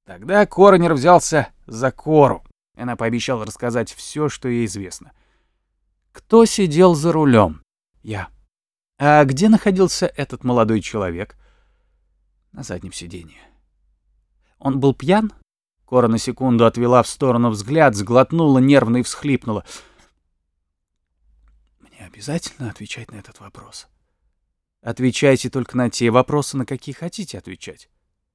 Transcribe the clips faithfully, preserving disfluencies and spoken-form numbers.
Тогда коронер взялся за Кору. Она пообещала рассказать все, что ей известно. Кто сидел за рулем? Я. А где находился этот молодой человек? На заднем сиденье. Он был пьян? Кора на секунду отвела в сторону взгляд, сглотнула нервно и всхлипнула. Мне обязательно отвечать на этот вопрос? Отвечайте только на те вопросы, на какие хотите отвечать.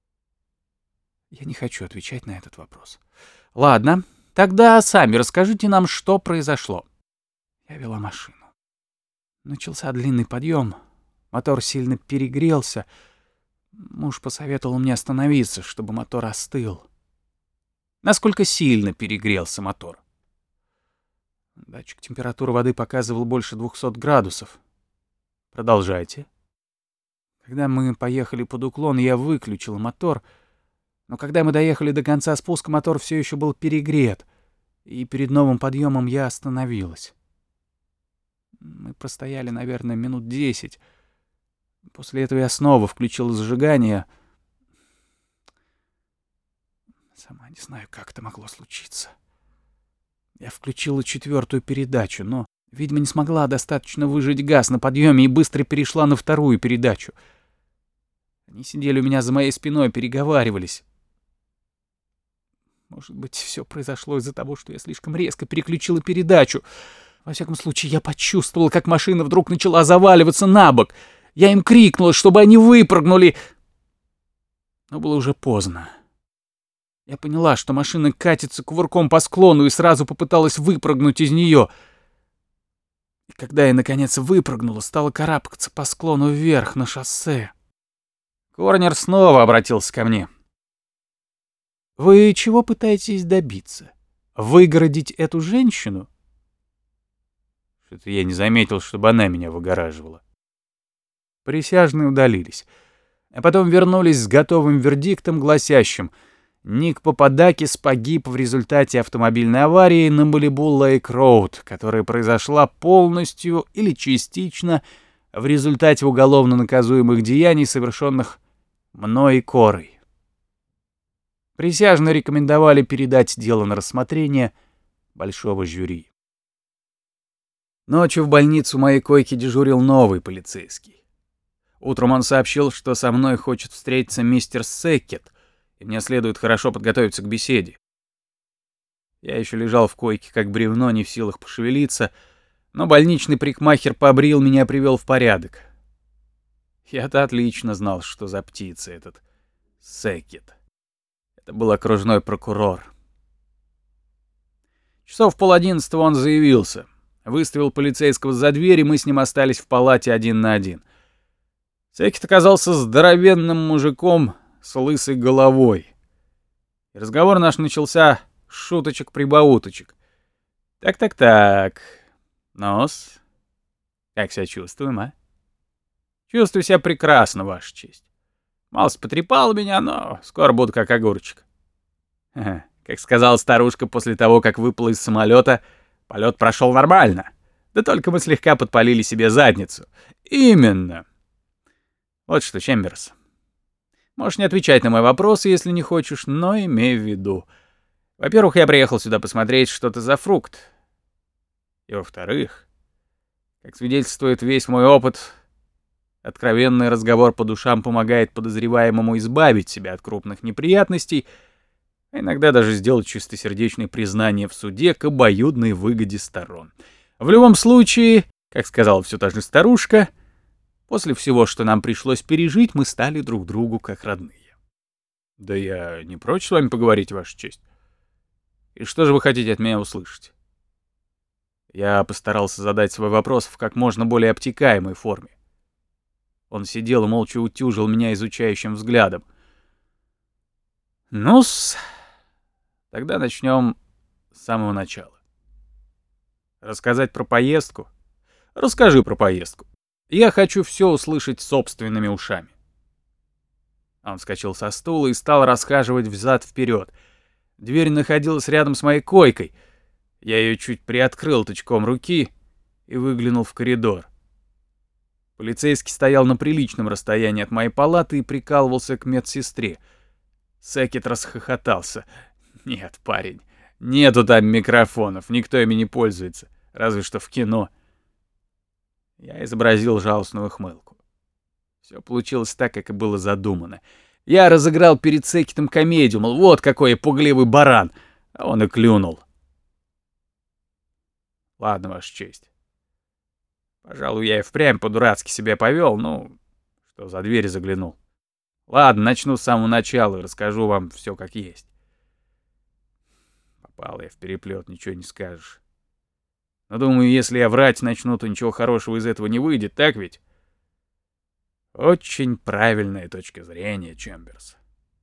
Я не хочу отвечать на этот вопрос. Ладно, тогда сами расскажите нам, что произошло. Я вела машину. Начался длинный подъем. Мотор сильно перегрелся. Муж посоветовал мне остановиться, чтобы мотор остыл. Насколько сильно перегрелся мотор? Датчик температуры воды показывал больше двухсот градусов. Продолжайте. Когда мы поехали под уклон, я выключил мотор, но когда мы доехали до конца спуска, мотор все еще был перегрет, и перед новым подъемом я остановилась. Мы простояли, наверное, минут десять. После этого я снова включил зажигание. Сама не знаю, как это могло случиться. Я включила четвертую передачу, но, видимо, не смогла достаточно выжать газ на подъеме и быстро перешла на вторую передачу. Они сидели у меня за моей спиной, переговаривались. Может быть, все произошло из-за того, что я слишком резко переключила передачу. Во всяком случае, я почувствовала, как машина вдруг начала заваливаться на бок. Я им крикнула, чтобы они выпрыгнули. Но было уже поздно. Я поняла, что машина катится кувырком по склону, и сразу попыталась выпрыгнуть из нее. И когда я, наконец, выпрыгнула, стала карабкаться по склону вверх на шоссе. Коронер снова обратился ко мне. «Вы чего пытаетесь добиться? Выгородить эту женщину?» Что-то я не заметил, чтобы она меня выгораживала. Присяжные удалились, а потом вернулись с готовым вердиктом, гласящим: Ник Пападакис погиб в результате автомобильной аварии на Малибу-Лейк-Роуд, которая произошла полностью или частично в результате уголовно наказуемых деяний, совершенных мной и Корой. Присяжные рекомендовали передать дело на рассмотрение большого жюри. Ночью в больницу моей койки дежурил новый полицейский. Утром он сообщил, что со мной хочет встретиться мистер Секкет, и мне следует хорошо подготовиться к беседе. Я еще лежал в койке, как бревно, не в силах пошевелиться, но больничный парикмахер побрил меня и привел в порядок. Я-то отлично знал, что за птица этот Секкет. Это был окружной прокурор. Часов пол одиннадцатого он заявился. Выставил полицейского за дверь, и мы с ним остались в палате один на один. Секкет оказался здоровенным мужиком с лысой головой. И разговор наш начался с шуточек-прибауточек. Так-так-так. Нос. Как себя чувствуем, а? Чувствую себя прекрасно, Ваша честь. Малость потрепал меня, но скоро буду как огурчик. Ха-ха. Как сказала старушка после того, как выпала из самолета, полет прошел нормально. Да только мы слегка подпалили себе задницу. Именно. Вот что, Чемберс. Можешь не отвечать на мои вопросы, если не хочешь, но имей в виду. Во-первых, я приехал сюда посмотреть, что это за фрукт. И во-вторых, как свидетельствует весь мой опыт, откровенный разговор по душам помогает подозреваемому избавить себя от крупных неприятностей, а иногда даже сделать чистосердечное признание в суде к обоюдной выгоде сторон. В любом случае, как сказала все та же старушка, после всего, что нам пришлось пережить, мы стали друг другу как родные. Да я не прочь с вами поговорить, Ваша честь. И что же вы хотите от меня услышать? Я постарался задать свой вопрос в как можно более обтекаемой форме. Он сидел и молча утюжил меня изучающим взглядом. Ну-с, тогда начнем с самого начала. Рассказать про поездку? Расскажи про поездку. Я хочу все услышать собственными ушами. Он вскочил со стула и стал расхаживать взад-вперед. Дверь находилась рядом с моей койкой. Я ее чуть приоткрыл тычком руки и выглянул в коридор. Полицейский стоял на приличном расстоянии от моей палаты и прикалывался к медсестре. Секет расхохотался. «Нет, парень, нету там микрофонов, никто ими не пользуется, разве что в кино». Я изобразил жалостную ухмылку. Все получилось так, как и было задумано. Я разыграл перед Секетом комедию, мол, вот какой я пугливый баран, а он и клюнул. Ладно, Ваша честь. Пожалуй, я и впрямь по-дурацки себя повел, ну, что за дверь заглянул. Ладно, начну с самого начала и расскажу вам все как есть. Попал я в переплет, ничего не скажешь. Но думаю, если я врать начну, то ничего хорошего из этого не выйдет, так ведь? Очень правильная точка зрения, Чемберс.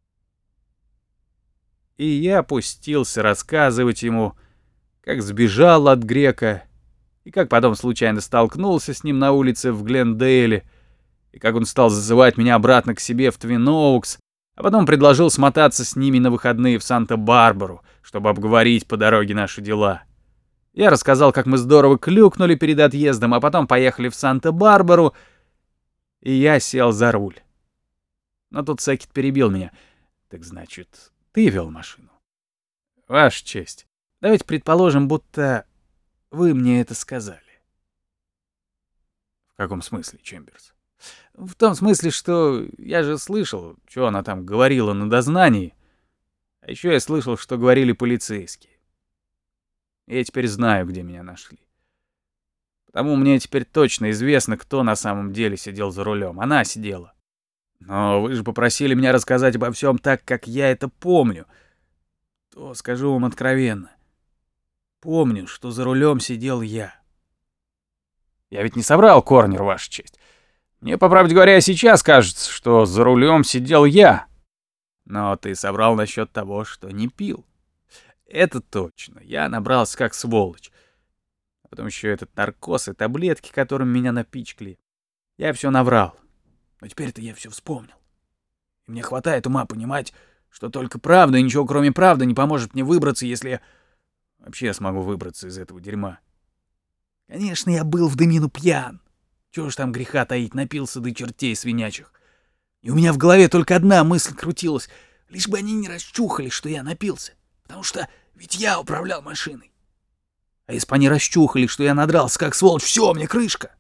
И я опустился рассказывать ему, как сбежал от грека, и как потом случайно столкнулся с ним на улице в Глендейле, и как он стал зазывать меня обратно к себе в Твин-Оукс, а потом предложил смотаться с ними на выходные в Санта-Барбару, чтобы обговорить по дороге наши дела. Я рассказал, как мы здорово клюкнули перед отъездом, а потом поехали в Санта-Барбару, и я сел за руль. Но тут Секет перебил меня. «Так значит, ты вел машину?» «Ваша честь, давайте предположим, будто вы мне это сказали». «В каком смысле, Чемберс?» «В том смысле, что я же слышал, что она там говорила на дознании, а еще я слышал, что говорили полицейские. Я теперь знаю, где меня нашли. Потому мне теперь точно известно, кто на самом деле сидел за рулем. Она сидела. Но вы же попросили меня рассказать обо всем так, как я это помню. То скажу вам откровенно. Помню, что за рулем сидел я. Я ведь не соврал, Корнер, Ваша честь. Мне, по правде говоря, сейчас кажется, что за рулем сидел я. Но ты соврал насчет того, что не пил. Это точно. Я набрался как сволочь. А потом еще этот наркоз и таблетки, которым меня напичкали. Я все наврал. Но теперь-то я все вспомнил. И мне хватает ума понимать, что только правда и ничего кроме правды не поможет мне выбраться, если я вообще я смогу выбраться из этого дерьма. Конечно, я был в дымину пьян. Чего ж там греха таить, напился до чертей свинячих. И у меня в голове только одна мысль крутилась. Лишь бы они не расчухали, что я напился. Потому что ведь я управлял машиной. А если бы они расчухали, что я надрался как сволочь, все, мне крышка.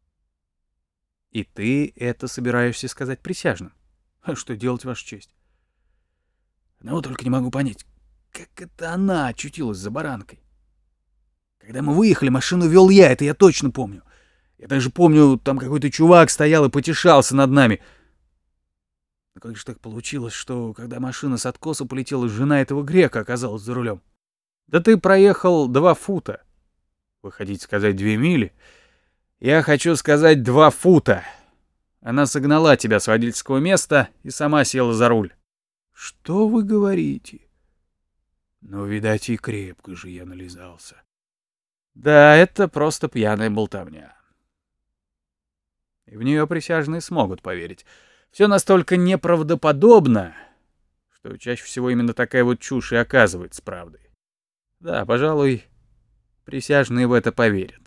И ты это собираешься сказать присяжным? А что делать, Ваша честь? Одного только не могу понять, как это она очутилась за баранкой. Когда мы выехали, машину вел я, это я точно помню. Я даже помню, там какой-то чувак стоял и потешался над нами. Но как же так получилось, что когда машина с откоса полетела, жена этого грека оказалась за рулем? Да ты проехал два фута. Вы хотите сказать две мили? Я хочу сказать два фута. Она согнала тебя с водительского места и сама села за руль. Что вы говорите? Ну, видать, и крепко же я нализался. Да, это просто пьяная болтовня. И в нее присяжные смогут поверить. Все настолько неправдоподобно, что чаще всего именно такая вот чушь и оказывается правдой. Да, пожалуй, присяжные в это поверят.